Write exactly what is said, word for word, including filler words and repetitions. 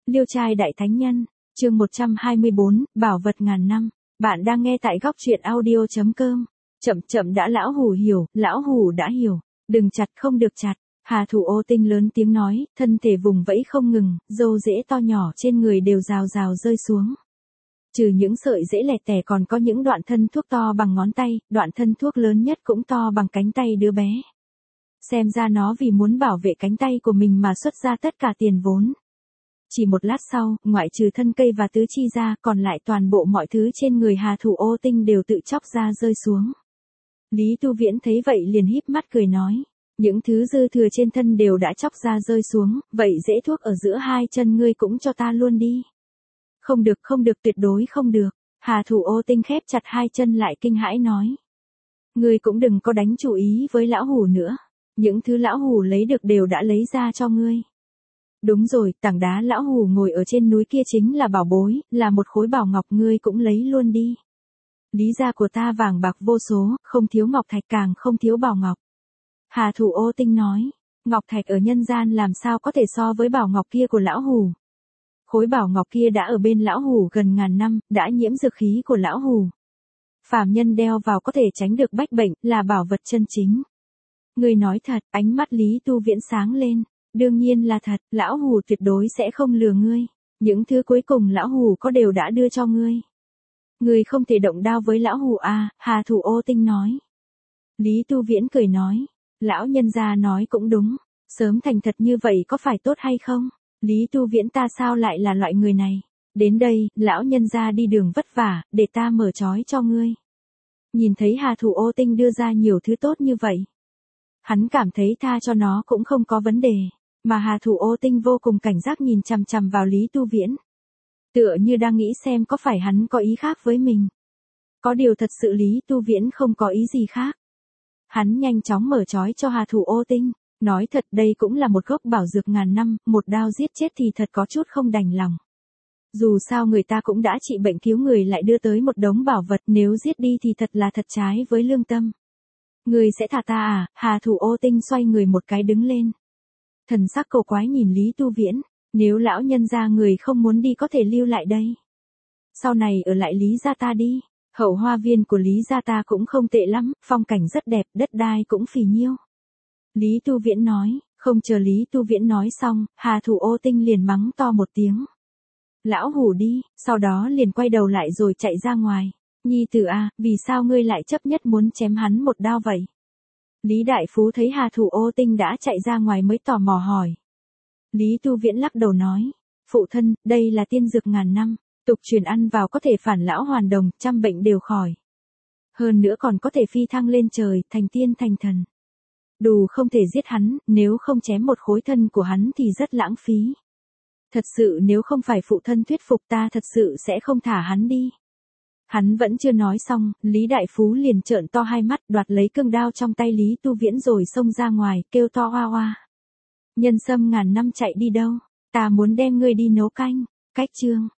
Liêu trai đại thánh nhân, chương một trăm hai mươi bốn, bảo vật ngàn năm. Bạn đang nghe tại góc truyện audio chấm com. Chậm chậm đã lão hủ hiểu, lão hủ đã hiểu. Đừng chặt không được chặt. Hà Thủ Ô Tinh lớn tiếng nói, thân thể vùng vẫy không ngừng, râu rễ to nhỏ trên người đều rào rào rơi xuống. Trừ những sợi rễ lẻ tẻ còn có những đoạn thân thuốc to bằng ngón tay, đoạn thân thuốc lớn nhất cũng to bằng cánh tay đứa bé. Xem ra nó vì muốn bảo vệ cánh tay của mình mà xuất ra tất cả tiền vốn. Chỉ một lát sau, ngoại trừ thân cây và tứ chi ra, còn lại toàn bộ mọi thứ trên người Hà Thủ Ô Tinh đều tự chóc ra rơi xuống. Lý Tu Viễn thấy vậy liền híp mắt cười nói, những thứ dư thừa trên thân đều đã chóc ra rơi xuống, vậy rễ thuốc ở giữa hai chân ngươi cũng cho ta luôn đi. Không được không được tuyệt đối không được. Hà Thủ Ô Tinh khép chặt hai chân lại kinh hãi nói. Ngươi cũng đừng có đánh chủ ý với lão hủ nữa. Những thứ lão hủ lấy được đều đã lấy ra cho ngươi. Đúng rồi, tảng đá lão hủ ngồi ở trên núi kia chính là bảo bối, là một khối bảo ngọc, ngươi cũng lấy luôn đi. Lý gia của ta vàng bạc vô số, không thiếu ngọc thạch càng không thiếu bảo ngọc. Hà Thủ Ô Tinh nói, ngọc thạch ở nhân gian làm sao có thể so với bảo ngọc kia của lão hủ. Khối bảo ngọc kia đã ở bên lão hủ gần ngàn năm, đã nhiễm dược khí của lão hủ. Phàm nhân đeo vào có thể tránh được bách bệnh, là bảo vật chân chính. Ngươi nói thật, ánh mắt Lý Tu Viễn sáng lên. Đương nhiên là thật, lão hủ tuyệt đối sẽ không lừa ngươi. Những thứ cuối cùng lão hủ có đều đã đưa cho ngươi. Ngươi không thể động đao với lão hủ à, Hà Thủ Ô Tinh nói. Lý Tu Viễn cười nói, lão nhân gia nói cũng đúng, sớm thành thật như vậy có phải tốt hay không? Lý Tu Viễn ta sao lại là loại người này? Đến đây, lão nhân gia đi đường vất vả, để ta mở trói cho ngươi. Nhìn thấy Hà Thủ Ô Tinh đưa ra nhiều thứ tốt như vậy. Hắn cảm thấy tha cho nó cũng không có vấn đề. Mà Hà Thủ Ô Tinh vô cùng cảnh giác nhìn chằm chằm vào Lý Tu Viễn. Tựa như đang nghĩ xem có phải hắn có ý khác với mình. Có điều thật sự Lý Tu Viễn không có ý gì khác. Hắn nhanh chóng mở trói cho Hà Thủ Ô Tinh. Nói thật đây cũng là một gốc bảo dược ngàn năm, một đao giết chết thì thật có chút không đành lòng. Dù sao người ta cũng đã trị bệnh cứu người lại đưa tới một đống bảo vật, nếu giết đi thì thật là thật trái với lương tâm. Người sẽ thả ta à? Hà Thủ Ô Tinh xoay người một cái đứng lên. Thần sắc cổ quái nhìn Lý Tu Viễn, nếu lão nhân gia người không muốn đi có thể lưu lại đây. Sau này ở lại Lý gia ta đi, hậu hoa viên của Lý gia ta cũng không tệ lắm, phong cảnh rất đẹp, đất đai cũng phì nhiêu. Lý Tu Viễn nói, không chờ Lý Tu Viễn nói xong, Hà Thủ Ô Tinh liền mắng to một tiếng. Lão hủ đi, sau đó liền quay đầu lại rồi chạy ra ngoài. Nhi tử à, vì sao ngươi lại chấp nhất muốn chém hắn một đao vậy? Lý Đại Phú thấy Hà Thủ Ô Tinh đã chạy ra ngoài mới tò mò hỏi. Lý Tu Viễn lắc đầu nói, phụ thân, đây là tiên dược ngàn năm, tục truyền ăn vào có thể phản lão hoàn đồng, trăm bệnh đều khỏi. Hơn nữa còn có thể phi thăng lên trời, thành tiên thành thần. Đủ không thể giết hắn, nếu không chém một khối thân của hắn thì rất lãng phí. Thật sự nếu không phải phụ thân thuyết phục ta thật sự sẽ không thả hắn đi. Hắn vẫn chưa nói xong, Lý Đại Phú liền trợn to hai mắt đoạt lấy cương đao trong tay Lý Tu Viễn rồi xông ra ngoài, kêu to oa oa. Nhân sâm ngàn năm chạy đi đâu? Ta muốn đem ngươi đi nấu canh. Cách chương.